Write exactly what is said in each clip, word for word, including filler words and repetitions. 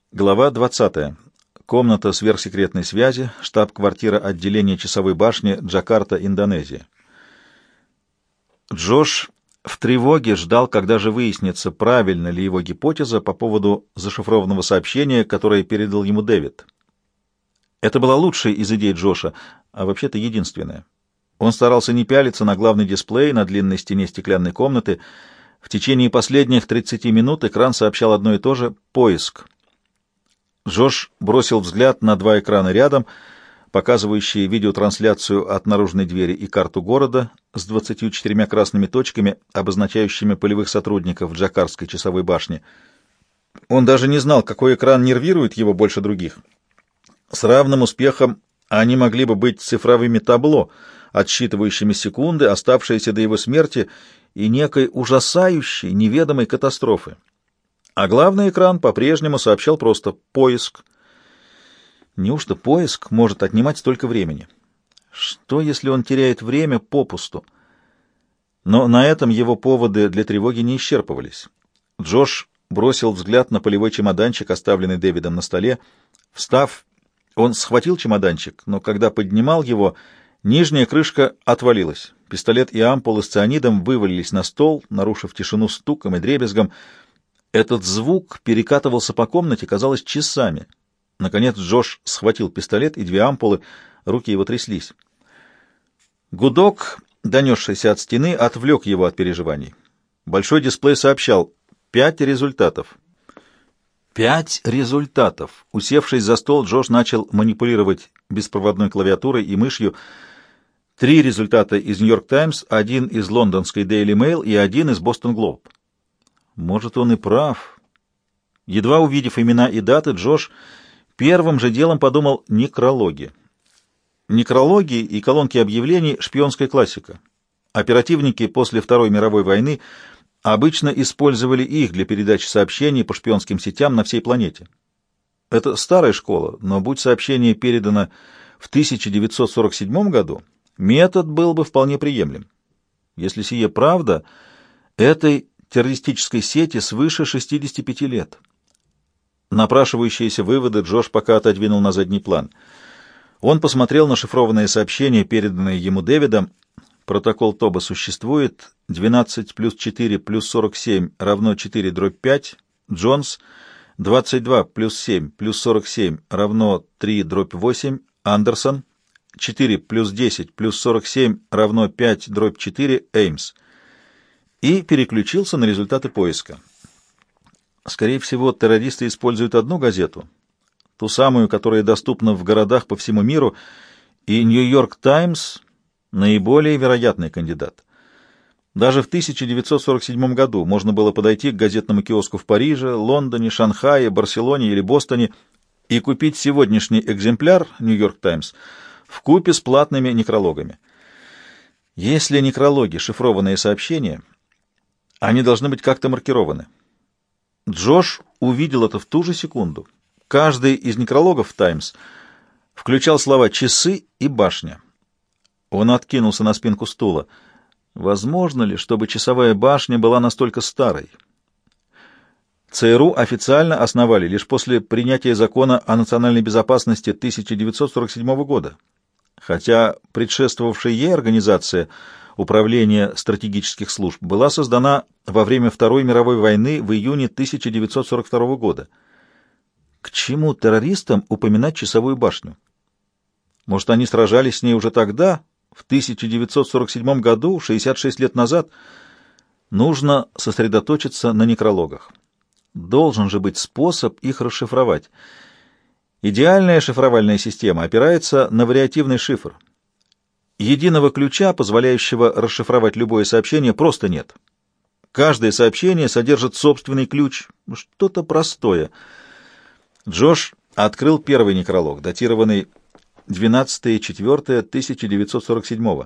Глава двадцатая. Комната сверхсекретной связи, штаб-квартира отделения часовой башни, Джакарта, Индонезия. Джош в тревоге ждал, когда же выяснится, правильна ли его гипотеза по поводу зашифрованного сообщения, которое передал ему Дэвид. Это была лучшая из идей Джоша, а вообще-то единственная. Он старался не пялиться на главный дисплей на длинной стене стеклянной комнаты. В течение последних тридцати минут экран сообщал одно и то же — поиск. Джош бросил взгляд на два экрана рядом, показывающие видеотрансляцию от наружной двери и карту города с двадцатью четырьмя красными точками, обозначающими полевых сотрудников Джакартской часовой башни. Он даже не знал, какой экран нервирует его больше других. С равным успехом они могли бы быть цифровыми табло, отсчитывающими секунды, оставшиеся до его смерти, и некой ужасающей, неведомой катастрофы. А главный экран по-прежнему сообщал просто «поиск». Неужто поиск может отнимать столько времени? Что, если он теряет время попусту? Но на этом его поводы для тревоги не исчерпывались. Джош бросил взгляд на полевой чемоданчик, оставленный Дэвидом на столе. Встав, он схватил чемоданчик, но когда поднимал его, нижняя крышка отвалилась. Пистолет и ампулы с цианидом вывалились на стол, нарушив тишину стуком и дребезгом. Этот звук перекатывался по комнате, казалось, часами. Наконец Джош схватил пистолет и две ампулы, руки его тряслись. Гудок, донесшийся от стены, отвлек его от переживаний. Большой дисплей сообщал «пять результатов». Пять результатов. Усевшись за стол, Джош начал манипулировать беспроводной клавиатурой и мышью. Три результата из «Нью-Йорк Таймс», один из лондонской «Дейли Мэйл» и один из «Бостон Глоб». Может, он и прав. Едва увидев имена и даты, Джош первым же делом подумал некрологи. Некрологи и колонки объявлений — шпионская классика. Оперативники после Второй мировой войны обычно использовали их для передачи сообщений по шпионским сетям на всей планете. Это старая школа, но будь сообщение передано в тысяча девятьсот сорок седьмом году, метод был бы вполне приемлем. Если сие правда, этой террористической сети свыше шестидесяти пяти лет. Напрашивающиеся выводы Джош пока отодвинул на задний план. Он посмотрел на шифрованные сообщения, переданные ему Дэвидом. Протокол ТОБа существует. двенадцать плюс четыре плюс сорок семь равно четыре дробь пять. Джонс. двадцать два плюс семь плюс сорок семь равно три дробь восемь. Андерсон. четыре плюс десять плюс сорок семь равно пять дробь четыре. Эймс. И переключился на результаты поиска. Скорее всего, террористы используют одну газету, ту самую, которая доступна в городах по всему миру, и «Нью-Йорк Таймс» — наиболее вероятный кандидат. Даже в тысяча девятьсот сорок седьмом году можно было подойти к газетному киоску в Париже, Лондоне, Шанхае, Барселоне или Бостоне и купить сегодняшний экземпляр «Нью-Йорк Таймс» вкупе с платными некрологами. Если некрологи — шифрованные сообщения, они должны быть как-то маркированы. Джош увидел это в ту же секунду. Каждый из некрологов «Таймс» включал слова «часы» и «башня». Он откинулся на спинку стула. Возможно ли, чтобы часовая башня была настолько старой? ЦРУ официально основали лишь после принятия закона о национальной безопасности тысяча девятьсот сорок седьмого года, хотя предшествовавшая ей организация Управление стратегических служб была создана во время Второй мировой войны в июне тысяча девятьсот сорок второго года. К чему террористам упоминать часовую башню? Может, они сражались с ней уже тогда, в тысяча девятьсот сорок седьмом году, шестьдесят шесть лет назад? Нужно сосредоточиться на некрологах. Должен же быть способ их расшифровать. Идеальная шифровальная система опирается на вариативный шифр. Единого ключа, позволяющего расшифровать любое сообщение, просто нет. Каждое сообщение содержит собственный ключ, что-то простое. Джош открыл первый некролог, датированный двенадцатое апреля тысяча девятьсот сорок седьмого.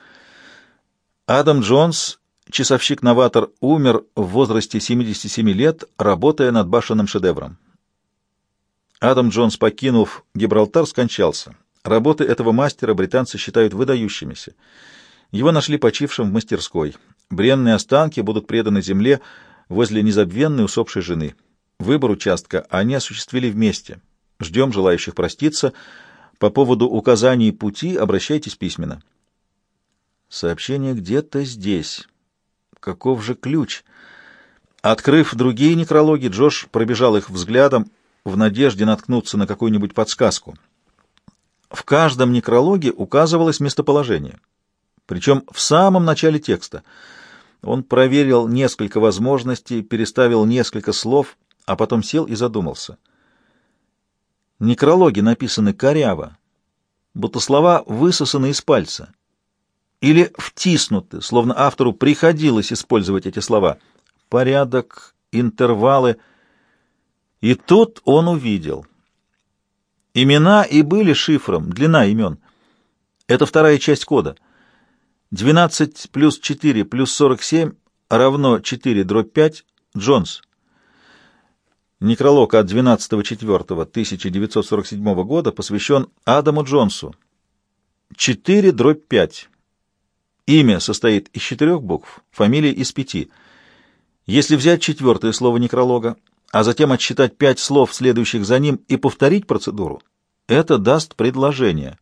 Адам Джонс, часовщик-новатор, умер в возрасте семидесяти семи лет, работая над башенным шедевром. Адам Джонс, покинув Гибралтар, скончался. Работы этого мастера британцы считают выдающимися. Его нашли почившим в мастерской. Бренные останки будут преданы земле возле незабвенной усопшей жены. Выбор участка они осуществили вместе. Ждем желающих проститься. По поводу указаний пути обращайтесь письменно. Сообщение где-то здесь. Каков же ключ? Открыв другие некрологи, Джош пробежал их взглядом в надежде наткнуться на какую-нибудь подсказку. В каждом некрологе указывалось местоположение, причем в самом начале текста. Он проверил несколько возможностей, переставил несколько слов, а потом сел и задумался. Некрологи написаны коряво, будто слова высосаны из пальца, или втиснуты, словно автору приходилось использовать эти слова. Порядок, интервалы. И тут он увидел. Имена и были шифром, длина имен. Это вторая часть кода. двенадцать плюс четыре плюс сорок семь равно четыре дробь пять, Джонс. Некролог от двенадцатого апреля тысяча девятьсот сорок седьмого года посвящен Адаму Джонсу. четыре дробь пять. Имя состоит из четырех букв, фамилия из пяти. Если взять четвертое слово некролога, а затем отсчитать пять слов, следующих за ним, и повторить процедуру, это даст предложение.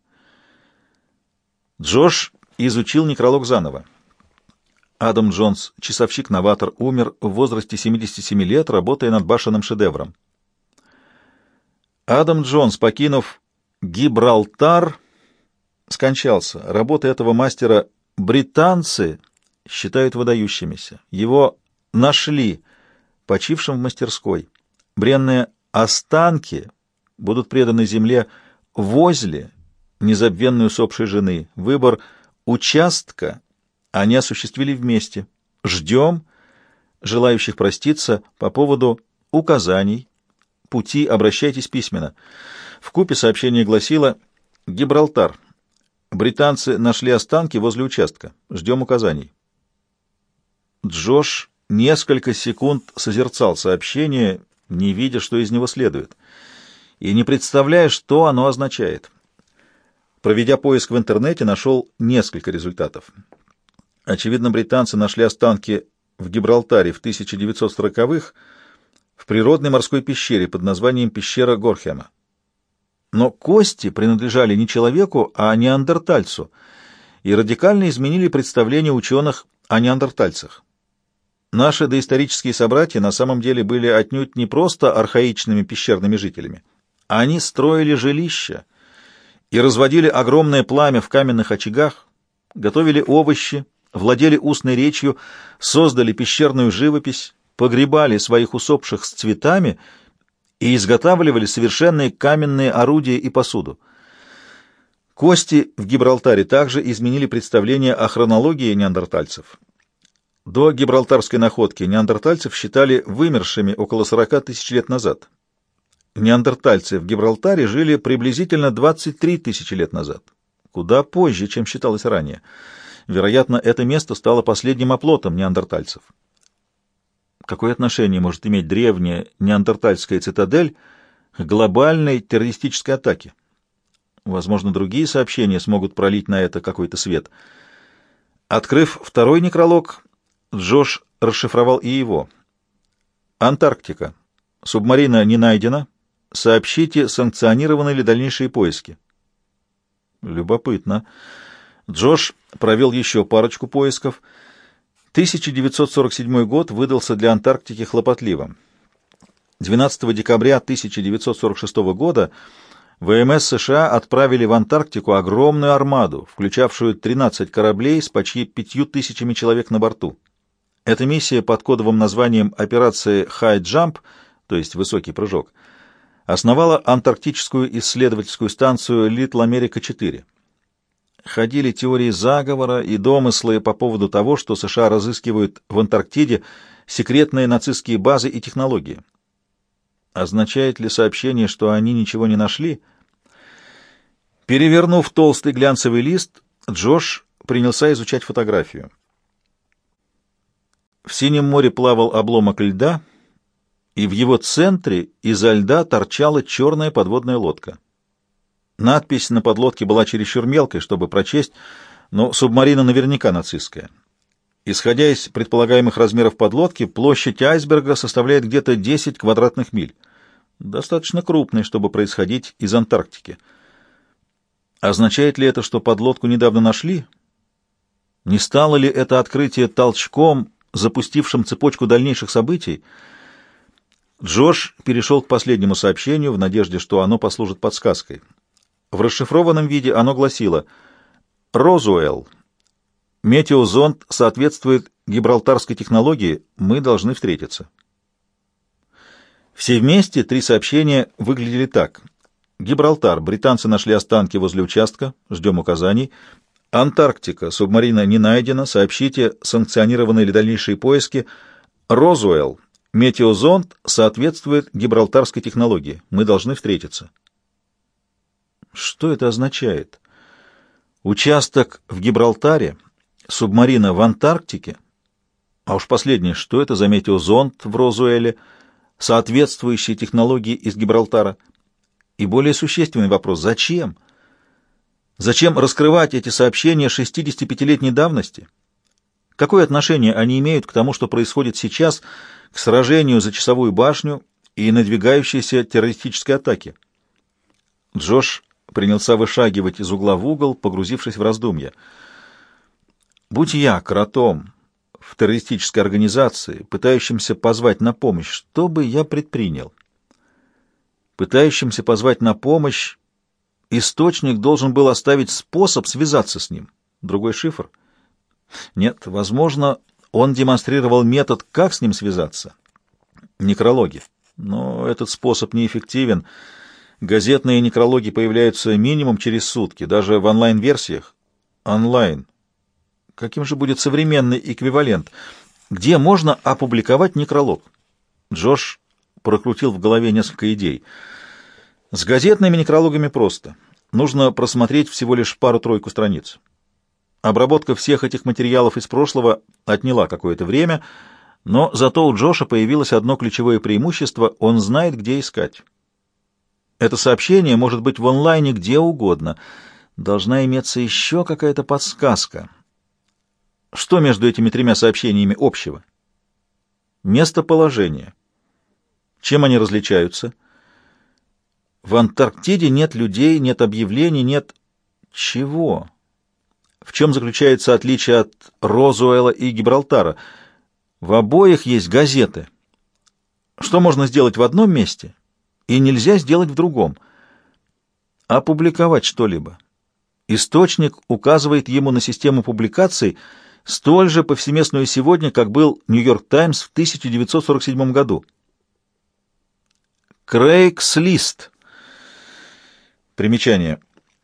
Джош изучил некролог заново. Адам Джонс, часовщик-новатор, умер в возрасте семидесяти семи лет, работая над башенным шедевром. Адам Джонс, покинув Гибралтар, скончался. Работы этого мастера британцы считают выдающимися. Его нашли почившим в мастерской. Бренные останки будут преданы земле возле незабвенной усопшей жены. Выбор участка они осуществили вместе. Ждем желающих проститься. По поводу указаний пути обращайтесь письменно. Вкупе сообщение гласило: Гибралтар. Британцы нашли останки возле участка. Ждем указаний. Джош несколько секунд созерцал сообщение, не видя, что из него следует, и не представляя, что оно означает. Проведя поиск в интернете, нашел несколько результатов. Очевидно, британцы нашли останки в Гибралтаре в тысяча девятьсот сороковых в природной морской пещере под названием пещера Горхема. Но кости принадлежали не человеку, а неандертальцу, и радикально изменили представление ученых о неандертальцах. Наши доисторические собратья на самом деле были отнюдь не просто архаичными пещерными жителями. Они строили жилища и разводили огромное пламя в каменных очагах, готовили овощи, владели устной речью, создали пещерную живопись, погребали своих усопших с цветами и изготавливали совершенные каменные орудия и посуду. Кости в Гибралтаре также изменили представление о хронологии неандертальцев. До гибралтарской находки неандертальцев считали вымершими около сорока тысяч лет назад. Неандертальцы в Гибралтаре жили приблизительно двадцать три тысячи лет назад, куда позже, чем считалось ранее. Вероятно, это место стало последним оплотом неандертальцев. Какое отношение может иметь древняя неандертальская цитадель к глобальной террористической атаке? Возможно, другие сообщения смогут пролить на это какой-то свет. Открыв второй некролог, Джош расшифровал и его. Антарктика. Субмарина не найдена. Сообщите, санкционированы ли дальнейшие поиски. Любопытно. Джош провел еще парочку поисков. тысяча девятьсот сорок седьмой год выдался для Антарктики хлопотливым. двенадцатого декабря тысяча девятьсот сорок шестого года ВМС США отправили в Антарктику огромную армаду, включавшую тринадцать кораблей с почти пятью тысячами человек на борту. Эта миссия под кодовым названием операции High Jump, то есть «Высокий прыжок», основала антарктическую исследовательскую станцию Little America четыре. Ходили теории заговора и домыслы по поводу того, что США разыскивают в Антарктиде секретные нацистские базы и технологии. Означает ли сообщение, что они ничего не нашли? Перевернув толстый глянцевый лист, Джош принялся изучать фотографию. В синем море плавал обломок льда, и в его центре изо льда торчала черная подводная лодка. Надпись на подлодке была чересчур мелкой, чтобы прочесть, но субмарина наверняка нацистская. Исходя из предполагаемых размеров подлодки, площадь айсберга составляет где-то десять квадратных миль. Достаточно крупной, чтобы происходить из Антарктики. Означает ли это, что подлодку недавно нашли? Не стало ли это открытие толчком, запустившим цепочку дальнейших событий? Джош перешел к последнему сообщению в надежде, что оно послужит подсказкой. В расшифрованном виде оно гласило: «Розуэлл. Метеозонд соответствует гибралтарской технологии. Мы должны встретиться». Все вместе три сообщения выглядели так. Гибралтар. Британцы нашли останки возле участка. Ждем указаний. Антарктика. Субмарина не найдена. Сообщите, санкционированы ли дальнейшие поиски. Розуэлл. Метеозонд соответствует гибралтарской технологии. Мы должны встретиться. Что это означает? Участок в Гибралтаре, субмарина в Антарктике? А уж последнее, что это за метеозонд в Розуэле, соответствующий технологии из Гибралтара? И более существенный вопрос: зачем? Зачем раскрывать эти сообщения шестидесятипятилетней давности? Какое отношение они имеют к тому, что происходит сейчас, к сражению за часовую башню и надвигающейся террористической атаке? Джош принялся вышагивать из угла в угол, погрузившись в раздумья. Будь я кротом в террористической организации, пытающимся позвать на помощь, что бы я предпринял? Пытающимся позвать на помощь, источник должен был оставить способ связаться с ним. Другой шифр? Нет, возможно, он демонстрировал метод, как с ним связаться. Некрологи. Но этот способ неэффективен. Газетные некрологи появляются минимум через сутки, даже в онлайн-версиях. Онлайн. Каким же будет современный эквивалент? Где можно опубликовать некролог? Джош прокрутил в голове несколько идей. С газетными некрологами просто. Нужно просмотреть всего лишь пару-тройку страниц. Обработка всех этих материалов из прошлого отняла какое-то время, но зато у Джоша появилось одно ключевое преимущество — он знает, где искать. Это сообщение может быть в онлайне где угодно. Должна иметься еще какая-то подсказка. Что между этими тремя сообщениями общего? Местоположение. Чем они различаются? В Антарктиде нет людей, нет объявлений, нет... Чего? В чем заключается отличие от Розуэлла и Гибралтара? В обоих есть газеты. Что можно сделать в одном месте и нельзя сделать в другом? Опубликовать что-либо. Источник указывает ему на систему публикаций, столь же повсеместную сегодня, как был «Нью-Йорк Таймс» в тысяча девятьсот сорок седьмом году. Craigslist. Примечание.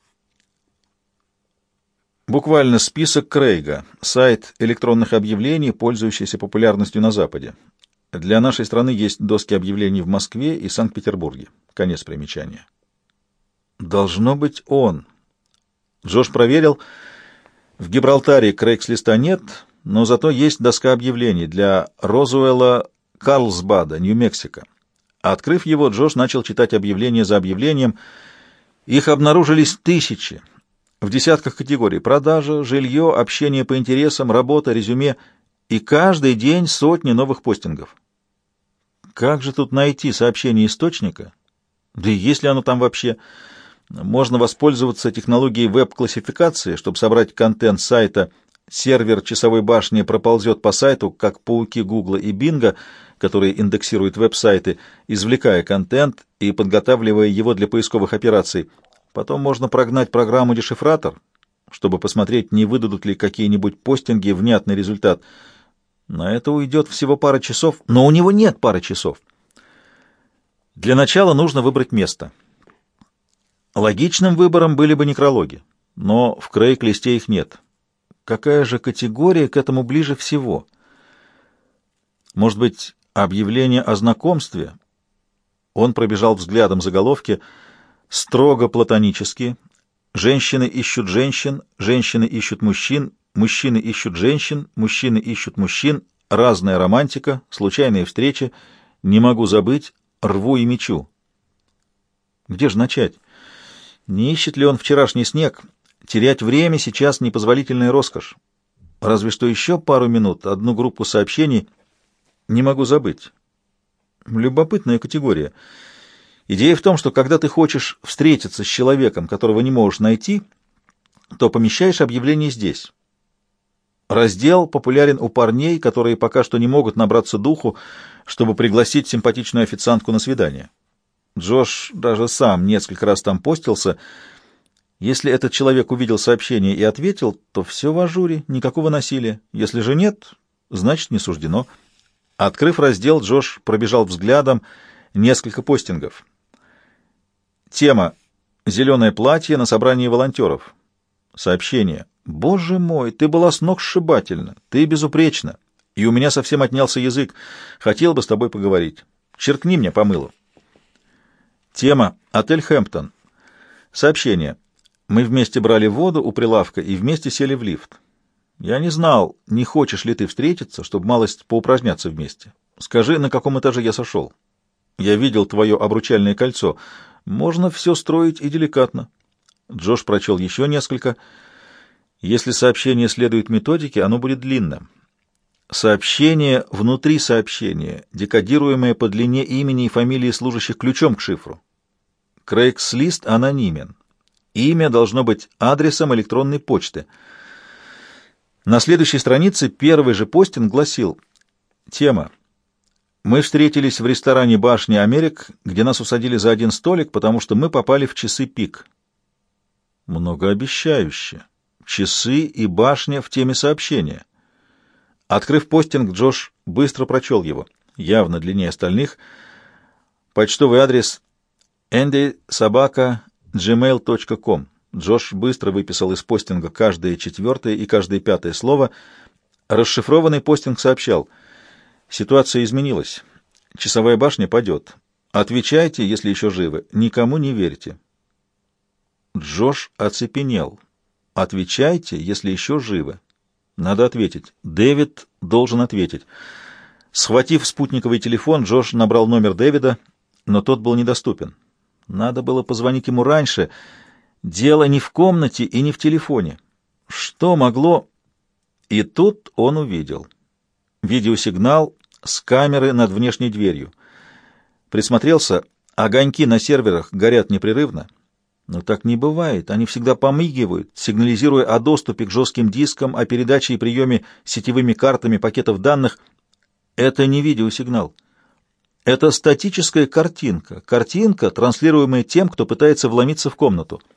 Буквально список Крейга, сайт электронных объявлений, пользующийся популярностью на Западе. Для нашей страны есть доски объявлений в Москве и Санкт-Петербурге. Конец примечания. Должно быть он. Джош проверил. В Гибралтаре Крейгслиста нет, но зато есть доска объявлений для Розуэлла Карлсбада, Нью-Мексико. Открыв его, Джош начал читать объявление за объявлением. Их обнаружились тысячи. В десятках категорий: продажа, жилье, общение по интересам, работа, резюме. И каждый день сотни новых постингов. Как же тут найти сообщение источника? Да и есть ли оно там вообще? Можно воспользоваться технологией веб-классификации, чтобы собрать контент сайта. Сервер часовой башни проползет по сайту, как пауки Гугла и Бинга, которые индексируют веб-сайты, извлекая контент и подготавливая его для поисковых операций. Потом можно прогнать программу-дешифратор, чтобы посмотреть, не выдадут ли какие-нибудь постинги внятный результат. На это уйдет всего пара часов, но у него нет пары часов. Для начала нужно выбрать место. Логичным выбором были бы некрологи, но в Крейг-листе их нет. Какая же категория к этому ближе всего? Может быть, объявление о знакомстве? Он пробежал взглядом заголовки. Строго платонические. Женщины ищут женщин, женщины ищут мужчин, мужчины ищут женщин, мужчины ищут мужчин, разная романтика, случайные встречи, не могу забыть, рву и мечу. Где же начать? Не ищет ли он вчерашний снег? Терять время сейчас непозволительная роскошь. Разве что еще пару минут, одну группу сообщений. Не могу забыть. Любопытная категория. Идея в том, что когда ты хочешь встретиться с человеком, которого не можешь найти, то помещаешь объявление здесь. Раздел популярен у парней, которые пока что не могут набраться духу, чтобы пригласить симпатичную официантку на свидание. Джош даже сам несколько раз там постился. Если этот человек увидел сообщение и ответил, то все в ажуре, никакого насилия. Если же нет, значит, не суждено. Открыв раздел, Джош пробежал взглядом несколько постингов. Тема: «Зеленое платье на собрании волонтеров». Сообщение: «Боже мой, ты была сногсшибательна, ты безупречна, и у меня совсем отнялся язык. Хотел бы с тобой поговорить. Черкни мне по мылу». Тема: «Отель Хэмптон». Сообщение: «Мы вместе брали воду у прилавка и вместе сели в лифт. Я не знал, не хочешь ли ты встретиться, чтобы малость поупражняться вместе. Скажи, на каком этаже я сошел. Я видел твое обручальное кольцо. Можно все строить и деликатно». Джош прочел еще несколько. Если сообщение следует методике, оно будет длинным. Сообщение внутри сообщения, декодируемое по длине имени и фамилии служащих ключом к шифру. Craigslist анонимен. Имя должно быть адресом электронной почты. На следующей странице первый же постинг гласил: «Тема: Мы встретились в ресторане «Башня Америк», где нас усадили за один столик, потому что мы попали в часы пик». Многообещающе. Часы и башня в теме сообщения. Открыв постинг, Джош быстро прочел его, явно длиннее остальных. Почтовый адрес энди собака джимейл точка ком. Джош быстро выписал из постинга каждое четвертое и каждое пятое слово. Расшифрованный постинг сообщал: «Ситуация изменилась. Часовая башня падет. Отвечайте, если еще живы. Никому не верьте». Джош оцепенел. «Отвечайте, если еще живы». Надо ответить. Дэвид должен ответить. Схватив спутниковый телефон, Джош набрал номер Дэвида, но тот был недоступен. Надо было позвонить ему раньше. Дело не в комнате и не в телефоне. Что могло... И тут он увидел видеосигнал с камеры над внешней дверью. Присмотрелся. Огоньки на серверах горят непрерывно. Но так не бывает. Они всегда помигивают, сигнализируя о доступе к жестким дискам, о передаче и приеме сетевыми картами пакетов данных. Это не видеосигнал. Это статическая картинка. Картинка, транслируемая тем, кто пытается вломиться в комнату.